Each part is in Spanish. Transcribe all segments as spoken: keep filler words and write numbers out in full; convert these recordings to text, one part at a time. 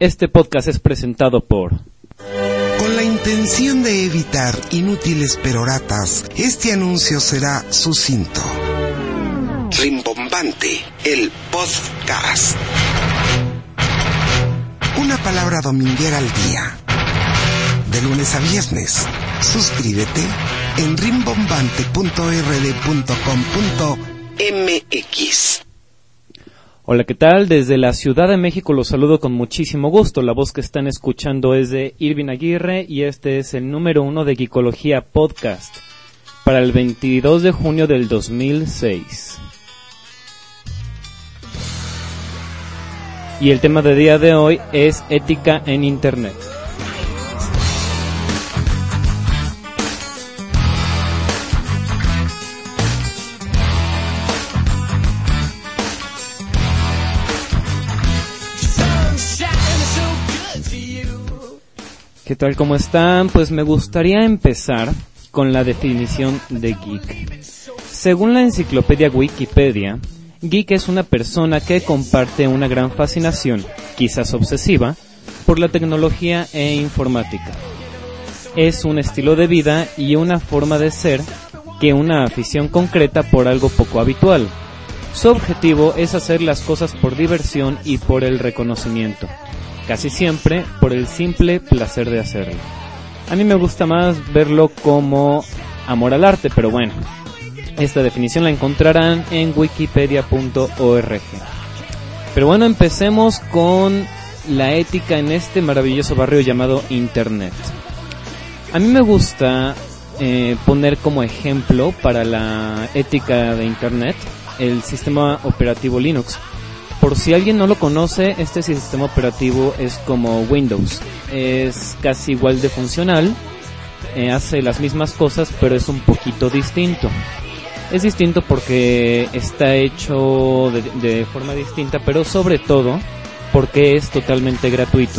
Este podcast es presentado por... Con la intención de evitar inútiles peroratas, este anuncio será sucinto. Rimbombante, el podcast. Una palabra dominguera al día. De lunes a viernes. Suscríbete en rimbombante punto r d punto com punto m x. Hola, ¿qué tal? Desde la Ciudad de México los saludo con muchísimo gusto. La voz que están escuchando es de Irving Aguirre y este es el número uno de Geekología Podcast para el veintidós de junio del dos mil seis. Y el tema de día de hoy es ética en Internet. ¿Qué tal? ¿Cómo están? Pues me gustaría empezar con la definición de geek. Según la enciclopedia Wikipedia, geek es una persona que comparte una gran fascinación, quizás obsesiva, por la tecnología e informática. Es un estilo de vida y una forma de ser que una afición concreta por algo poco habitual. Su objetivo es hacer las cosas por diversión y por el reconocimiento. Casi siempre por el simple placer de hacerlo. A mí me gusta más verlo como amor al arte, pero bueno, esta definición la encontrarán en wikipedia punto org. Pero bueno, empecemos con la ética en este maravilloso barrio llamado Internet. A mí me gusta eh, poner como ejemplo para la ética de Internet el sistema operativo Linux. Por si alguien no lo conoce, este sistema operativo es como Windows. Es casi igual de funcional, eh, hace las mismas cosas, pero es un poquito distinto. Es distinto porque está hecho de, de forma distinta, pero sobre todo porque es totalmente gratuito.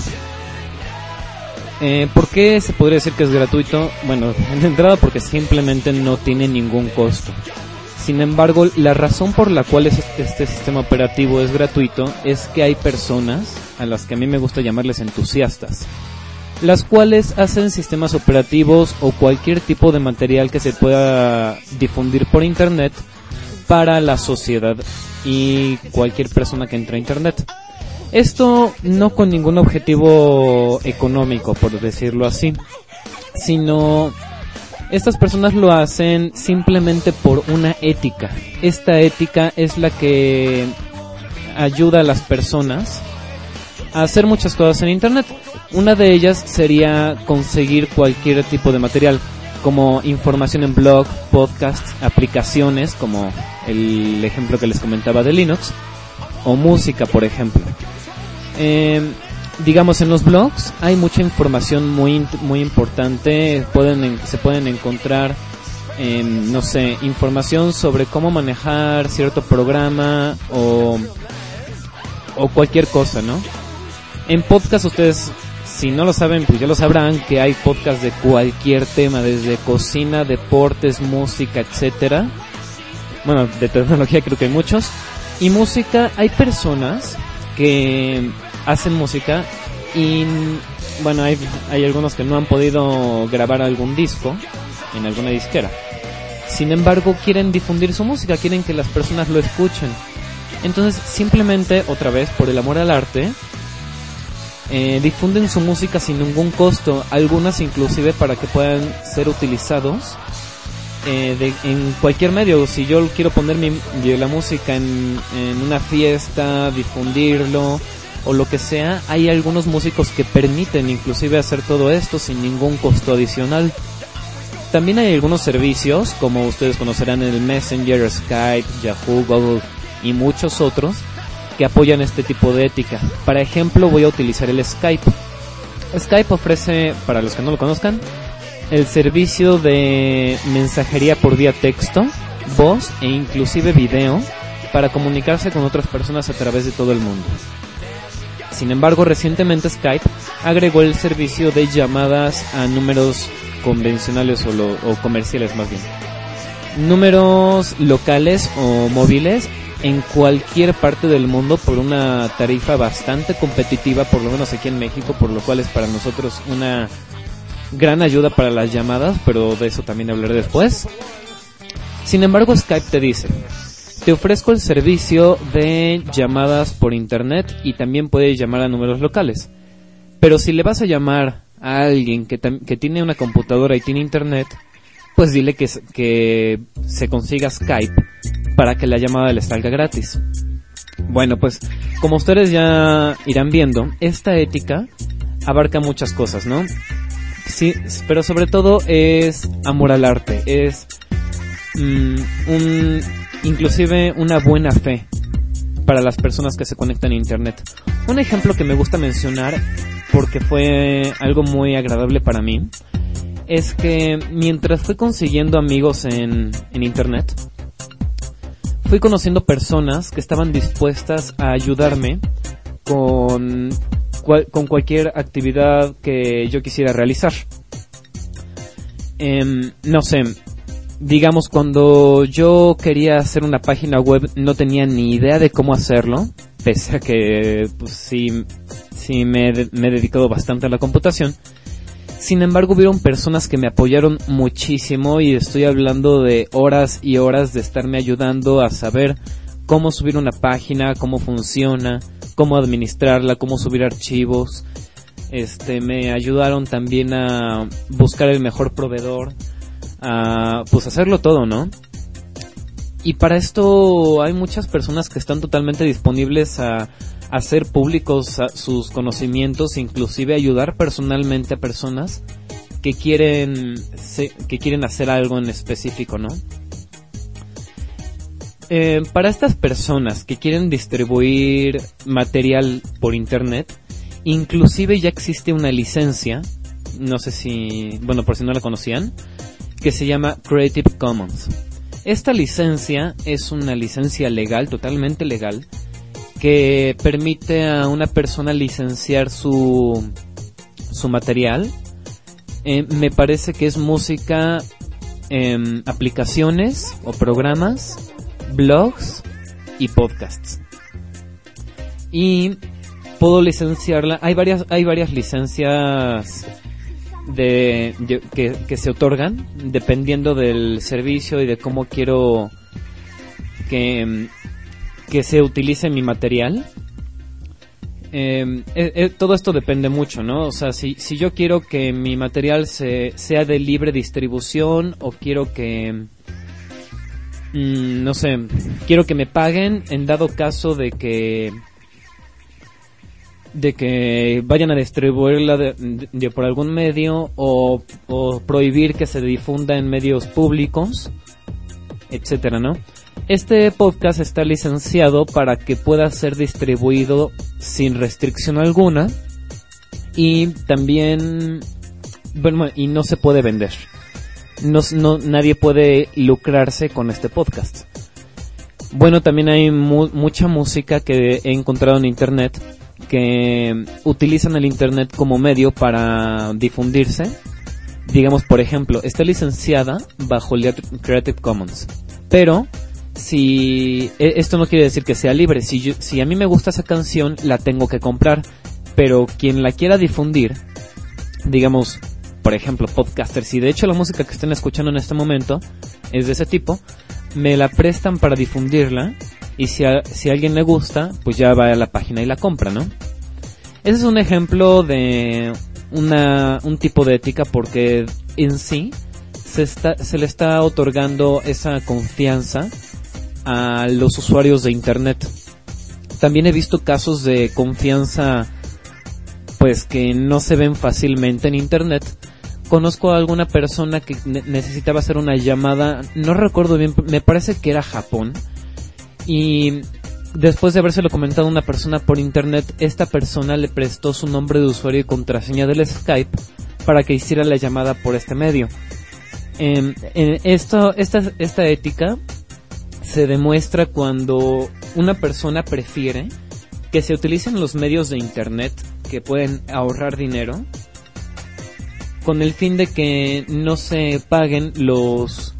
Eh, ¿Por qué se podría decir que es gratuito? Bueno, de entrada porque simplemente no tiene ningún costo. Sin embargo, la razón por la cual este sistema operativo es gratuito es que hay personas, a las que a mí me gusta llamarles entusiastas, las cuales hacen sistemas operativos o cualquier tipo de material que se pueda difundir por internet para la sociedad y cualquier persona que entre a internet. Esto no con ningún objetivo económico, por decirlo así, sino... Estas personas lo hacen simplemente por una ética. Esta ética es la que ayuda a las personas a hacer muchas cosas en internet. Una de ellas sería conseguir cualquier tipo de material, como información en blog, podcasts, aplicaciones, como el ejemplo que les comentaba de Linux, o música, por ejemplo. Eh... Digamos, en los blogs hay mucha información muy muy importante. Pueden se pueden encontrar, eh, no sé, información sobre cómo manejar cierto programa o o cualquier cosa, ¿no? En podcast ustedes, si no lo saben, pues ya lo sabrán que hay podcast de cualquier tema, desde cocina, deportes, música, etcétera. Bueno, de tecnología creo que hay muchos. Y música, hay personas que hacen música y bueno, hay, hay algunos que no han podido grabar algún disco en alguna disquera. Sin embargo, quieren difundir su música, quieren que las personas lo escuchen. Entonces, simplemente, otra vez, por el amor al arte, eh, difunden su música sin ningún costo. Algunas inclusive para que puedan ser utilizados eh, de, en cualquier medio. Si yo quiero poner mi, la música en, en una fiesta, difundirlo o lo que sea, hay algunos músicos que permiten inclusive hacer todo esto sin ningún costo adicional. También hay algunos servicios, como ustedes conocerán, el Messenger, Skype, Yahoo, Google y muchos otros, que apoyan este tipo de ética. Para ejemplo, voy a utilizar el Skype. Skype ofrece, para los que no lo conozcan, el servicio de mensajería por vía texto, voz e inclusive video para comunicarse con otras personas a través de todo el mundo. Sin embargo, recientemente Skype agregó el servicio de llamadas a números convencionales o, lo, o comerciales más bien. Números locales o móviles en cualquier parte del mundo por una tarifa bastante competitiva, por lo menos aquí en México, por lo cual es para nosotros una gran ayuda para las llamadas, pero de eso también hablaré después. Sin embargo, Skype te dice: te ofrezco el servicio de llamadas por internet y también puedes llamar a números locales. Pero si le vas a llamar a alguien que, tam- que tiene una computadora y tiene internet, pues dile que, que se consiga Skype para que la llamada le salga gratis. Bueno, pues como ustedes ya irán viendo, esta ética abarca muchas cosas, ¿no? Sí, pero sobre todo es amor al arte, es mm, un, inclusive una buena fe para las personas que se conectan a internet. Un ejemplo que me gusta mencionar, porque fue algo muy agradable para mí, es que mientras fui consiguiendo amigos en, en internet, fui conociendo personas que estaban dispuestas a ayudarme con, cual, con cualquier actividad que yo quisiera realizar. Eh, no sé, digamos, cuando yo quería hacer una página web no tenía ni idea de cómo hacerlo, pese a que pues, sí, sí me, me he dedicado bastante a la computación. Sin embargo, hubieron personas que me apoyaron muchísimo y estoy hablando de horas y horas de estarme ayudando a saber cómo subir una página, cómo funciona, cómo administrarla, cómo subir archivos. Este, me ayudaron también a buscar el mejor proveedor, a pues hacerlo todo, ¿no? Y para esto hay muchas personas que están totalmente disponibles a hacer públicos sus conocimientos, inclusive ayudar personalmente a personas que quieren que quieren hacer algo en específico, ¿no? Eh, para estas personas que quieren distribuir material por internet, inclusive ya existe una licencia, no sé si, bueno, por si no la conocían, que se llama Creative Commons. Esta licencia es una licencia legal, totalmente legal, que permite a una persona licenciar su su material. Eh, me parece que es música, eh, aplicaciones o programas, blogs y podcasts. Y puedo licenciarla. Hay varias hay varias licencias de, de que, que se otorgan dependiendo del servicio y de cómo quiero que que se utilice mi material. Eh, eh, eh, todo esto depende mucho, ¿no? O sea, si, si yo quiero que mi material se, sea de libre distribución, o quiero que, mmm, no sé, quiero que me paguen en dado caso de que de que vayan a distribuirla de, de, de por algún medio, o, o prohibir que se difunda en medios públicos, etcétera, ¿no? Este podcast está licenciado para que pueda ser distribuido sin restricción alguna, y también, bueno, y no se puede vender. No, no, nadie puede lucrarse con este podcast. Bueno, también hay mu- mucha música que he encontrado en internet que utilizan el internet como medio para difundirse. Digamos, por ejemplo, está licenciada bajo el Creative Commons, pero si esto no quiere decir que sea libre. Si, yo, si a mí me gusta esa canción, la tengo que comprar, pero quien la quiera difundir, digamos, por ejemplo, podcasters, y de hecho la música que estén escuchando en este momento es de ese tipo, me la prestan para difundirla, y si a, si a alguien le gusta, pues ya va a la página y la compra, ¿no? Ese es un ejemplo de una un tipo de ética, porque en sí se está se le está otorgando esa confianza a los usuarios de internet. También he visto casos de confianza pues que no se ven fácilmente en internet. Conozco a alguna persona que ne- necesitaba hacer una llamada, no recuerdo bien, me parece que era Japón, y después de habérselo comentado a una persona por internet, esta persona le prestó su nombre de usuario y contraseña del Skype para que hiciera la llamada por este medio. Eh, eh, esto, esta, esta ética se demuestra cuando una persona prefiere que se utilicen los medios de internet que pueden ahorrar dinero, con el fin de que no se paguen los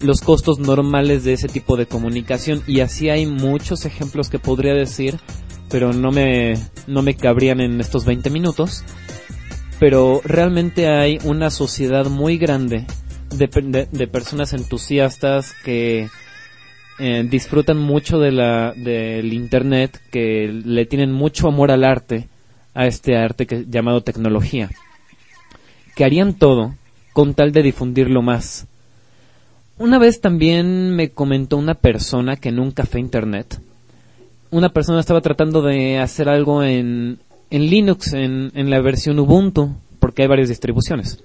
los costos normales de ese tipo de comunicación. Y así hay muchos ejemplos que podría decir, pero no me, no me cabrían en estos veinte minutos. Pero realmente hay una sociedad muy grande de, de, de personas entusiastas que eh, disfrutan mucho de la, del internet, que le tienen mucho amor al arte, a este arte que, llamado tecnología, que harían todo con tal de difundirlo más. Una vez también me comentó una persona que en un café internet, una persona estaba tratando de hacer algo en, en Linux, en, en la versión Ubuntu, porque hay varias distribuciones.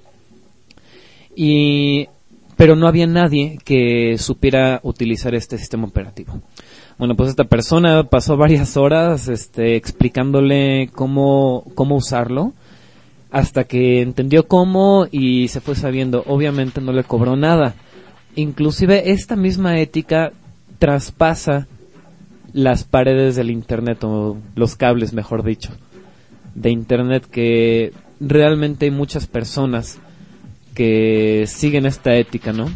Y, pero no había nadie que supiera utilizar este sistema operativo. Bueno, pues esta persona pasó varias horas este, explicándole cómo, cómo usarlo, hasta que entendió cómo y se fue sabiendo. Obviamente no le cobró nada. Inclusive esta misma ética traspasa las paredes del internet, o los cables, mejor dicho, de internet, que realmente hay muchas personas que siguen esta ética, ¿no?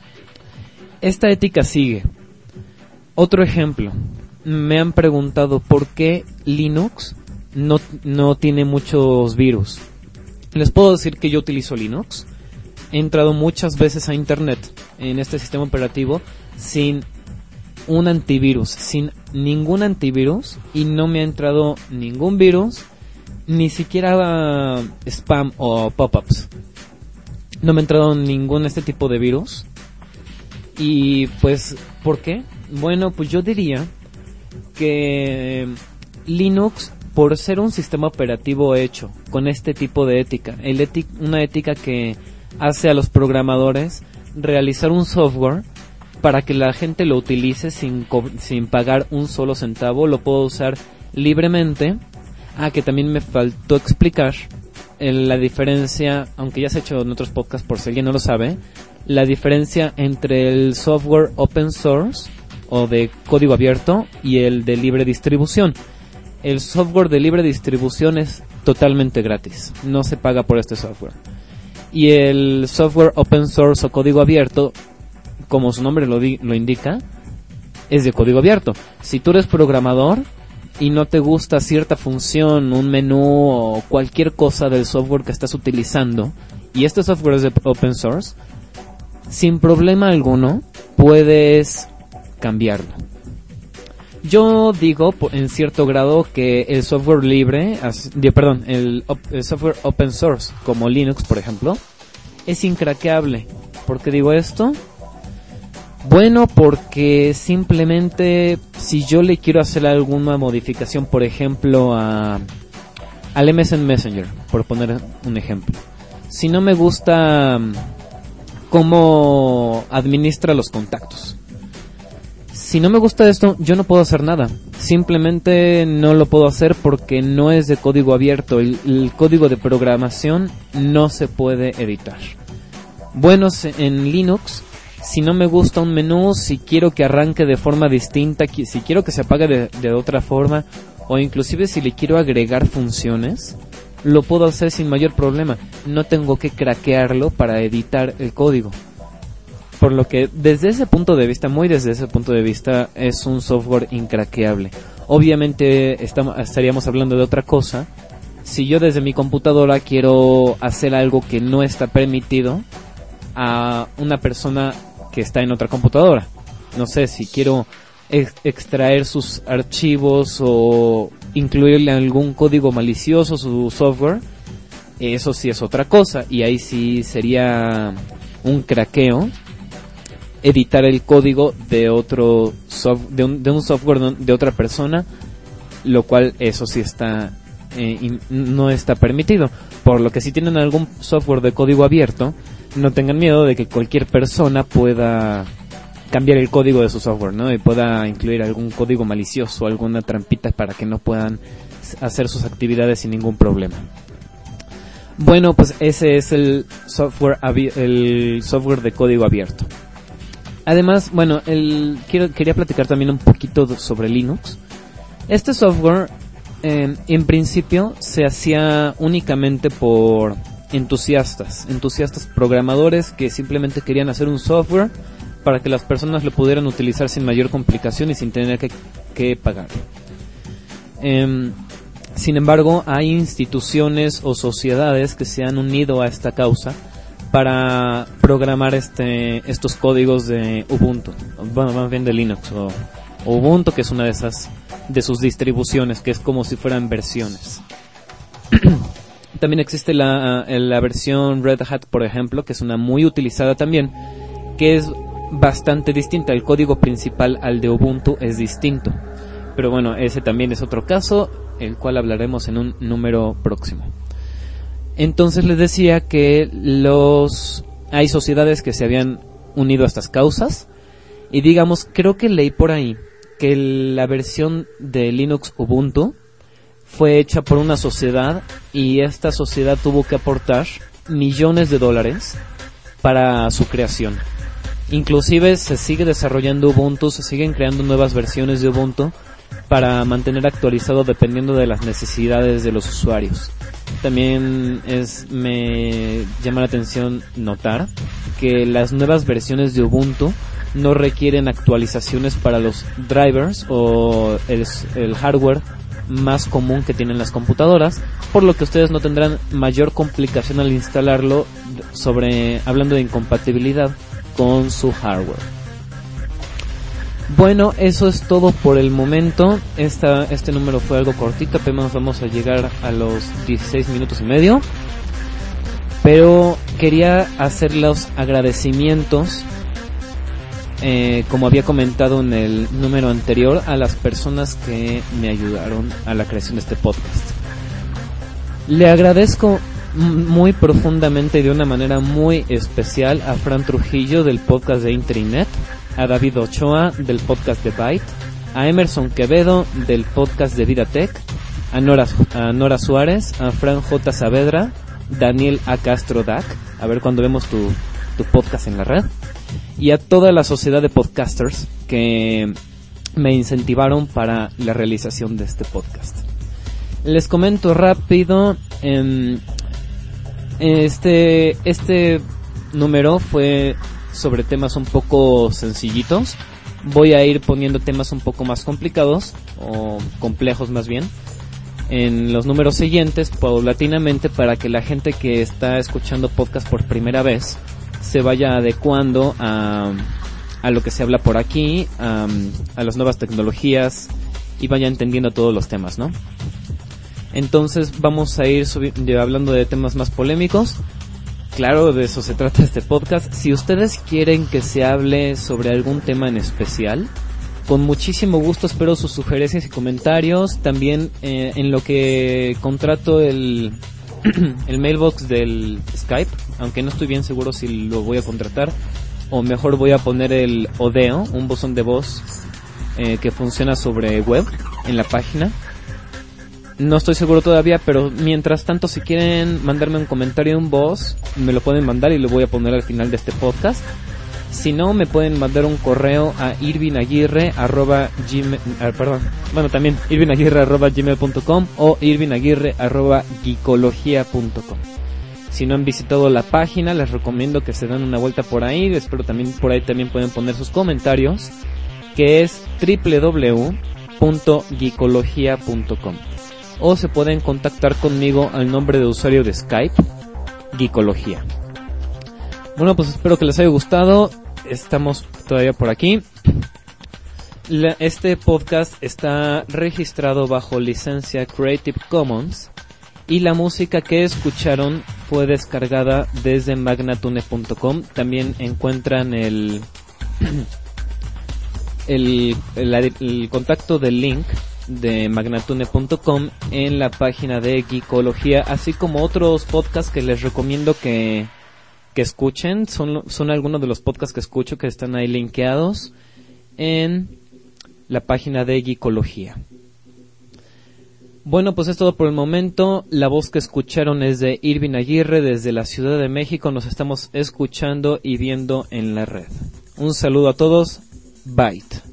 Esta ética sigue. Otro ejemplo, me han preguntado por qué Linux no, no tiene muchos virus. Les puedo decir que yo utilizo Linux. He entrado muchas veces a internet en este sistema operativo sin un antivirus, sin ningún antivirus, y no me ha entrado ningún virus, ni siquiera uh, spam o pop-ups. No me ha entrado ningún este tipo de virus. Y pues, ¿por qué? Bueno, pues yo diría que Linux, por ser un sistema operativo hecho con este tipo de ética, el ética, una ética que hace a los programadores realizar un software para que la gente lo utilice sin, co- sin pagar un solo centavo, lo puedo usar libremente. Ah, que también me faltó explicar el, la diferencia, aunque ya se ha hecho en otros podcasts por si alguien no lo sabe, la diferencia entre el software open source o de código abierto y el de libre distribución. El software de libre distribución es totalmente gratis, no se paga por este software. Y el software open source o código abierto, como su nombre lo, di- lo indica, es de código abierto. Si tú eres programador y no te gusta cierta función, un menú o cualquier cosa del software que estás utilizando, y este software es de open source, sin problema alguno puedes cambiarlo. Yo digo, en cierto grado, que el software libre, perdón, el, el software open source, como Linux, por ejemplo, es incraqueable. ¿Por qué digo esto? Bueno, porque simplemente si yo le quiero hacer alguna modificación, por ejemplo, a al M S N Messenger, por poner un ejemplo, si no me gusta cómo administra los contactos, si no me gusta esto, yo no puedo hacer nada. Simplemente no lo puedo hacer porque no es de código abierto. El, el código de programación no se puede editar. Bueno, en Linux, si no me gusta un menú, si quiero que arranque de forma distinta, si quiero que se apague de, de otra forma, o inclusive si le quiero agregar funciones, lo puedo hacer sin mayor problema. No tengo que craquearlo para editar el código. Por lo que desde ese punto de vista, muy desde ese punto de vista, es un software incraqueable. Obviamente estamos, estaríamos hablando de otra cosa. Si yo desde mi computadora quiero hacer algo que no está permitido a una persona que está en otra computadora, no sé, si quiero ex- extraer sus archivos o incluirle algún código malicioso a su software, eso sí es otra cosa, y ahí sí sería un craqueo editar el código de otro soft, de, un, de un software de otra persona, lo cual eso sí está eh, in, no está permitido. Por lo que si tienen algún software de código abierto, no tengan miedo de que cualquier persona pueda cambiar el código de su software, ¿no? Y pueda incluir algún código malicioso, alguna trampita para que no puedan hacer sus actividades sin ningún problema. Bueno, pues ese es el software abi- el software de código abierto. Además, bueno, el, quiero, quería platicar también un poquito sobre Linux. Este software, eh, en principio, se hacía únicamente por entusiastas, entusiastas programadores que simplemente querían hacer un software para que las personas lo pudieran utilizar sin mayor complicación y sin tener que, que pagar. Eh, sin embargo, hay instituciones o sociedades que se han unido a esta causa para programar este estos códigos de Ubuntu, bueno, más bien de Linux o, o Ubuntu, que es una de esas de sus distribuciones, que es como si fueran versiones. También existe la, la versión Red Hat, por ejemplo, que es una muy utilizada también, que es bastante distinta. El código principal al de Ubuntu es distinto, pero bueno, ese también es otro caso, el cual hablaremos en un número próximo. Entonces les decía que los hay sociedades que se habían unido a estas causas, y digamos, creo que leí por ahí que la versión de Linux Ubuntu fue hecha por una sociedad, y esta sociedad tuvo que aportar millones de dólares para su creación. Inclusive se sigue desarrollando Ubuntu, se siguen creando nuevas versiones de Ubuntu para mantener actualizado dependiendo de las necesidades de los usuarios. También es me llama la atención notar que las nuevas versiones de Ubuntu no requieren actualizaciones para los drivers o el, el hardware más común que tienen las computadoras, por lo que ustedes no tendrán mayor complicación al instalarlo, sobre hablando de incompatibilidad con su hardware. Bueno, eso es todo por el momento. Esta, este número fue algo cortito, apenas vamos a llegar a los dieciséis minutos y medio. Pero quería hacer los agradecimientos, eh, como había comentado en el número anterior, a las personas que me ayudaron a la creación de este podcast. Le agradezco muy profundamente y de una manera muy especial a Fran Trujillo del podcast de Internet, a David Ochoa del podcast de Byte, a Emerson Quevedo del podcast de Vidatech, a Nora, a Nora Suárez, a Fran J. Saavedra, Daniel A. Castro Dac, a ver cuando vemos tu, tu podcast en la red, y a toda la sociedad de podcasters que me incentivaron para la realización de este podcast. Les comento rápido, eh, este, este número fue sobre temas un poco sencillitos. Voy a ir poniendo temas un poco más complicados, o complejos más bien, en los números siguientes, paulatinamente, para que la gente que está escuchando podcast por primera vez se vaya adecuando a, a lo que se habla por aquí, a, a las nuevas tecnologías, y vaya entendiendo todos los temas, ¿no? Entonces vamos a ir subi- hablando de temas más polémicos. Claro, de eso se trata este podcast. Si ustedes quieren que se hable sobre algún tema en especial, con muchísimo gusto espero sus sugerencias y comentarios. También eh, en lo que contrato el, el mailbox del Skype, aunque no estoy bien seguro si lo voy a contratar, o mejor voy a poner el Odeo, un buzón de voz eh, que funciona sobre web en la página. No estoy seguro todavía, pero mientras tanto, si quieren mandarme un comentario en voz, me lo pueden mandar y lo voy a poner al final de este podcast. Si no, me pueden mandar un correo a irvinaguirre arroba gmail, ah, perdón, bueno, también irvinaguirre arroba gmail punto com o irvinaguirre arroba geekología punto com. Si no han visitado la página, les recomiendo que se den una vuelta por ahí. Espero también por ahí también pueden poner sus comentarios, que es doble u doble u doble u punto geekología punto com. O se pueden contactar conmigo al nombre de usuario de Skype, Geekología. Bueno, pues espero que les haya gustado. Estamos todavía por aquí. La, este podcast está registrado bajo licencia Creative Commons, y la música que escucharon fue descargada desde magnatune punto com. También encuentran el, el, el, el, el contacto del link de magnatune punto com en la página de Geekología, así como otros podcasts que les recomiendo que, que escuchen. Son, son algunos de los podcasts que escucho que están ahí linkeados en la página de Geekología. Bueno, pues es todo por el momento. La voz que escucharon es de Irvin Aguirre desde la Ciudad de México. Nos estamos escuchando y viendo en la red. Un saludo a todos. Byte.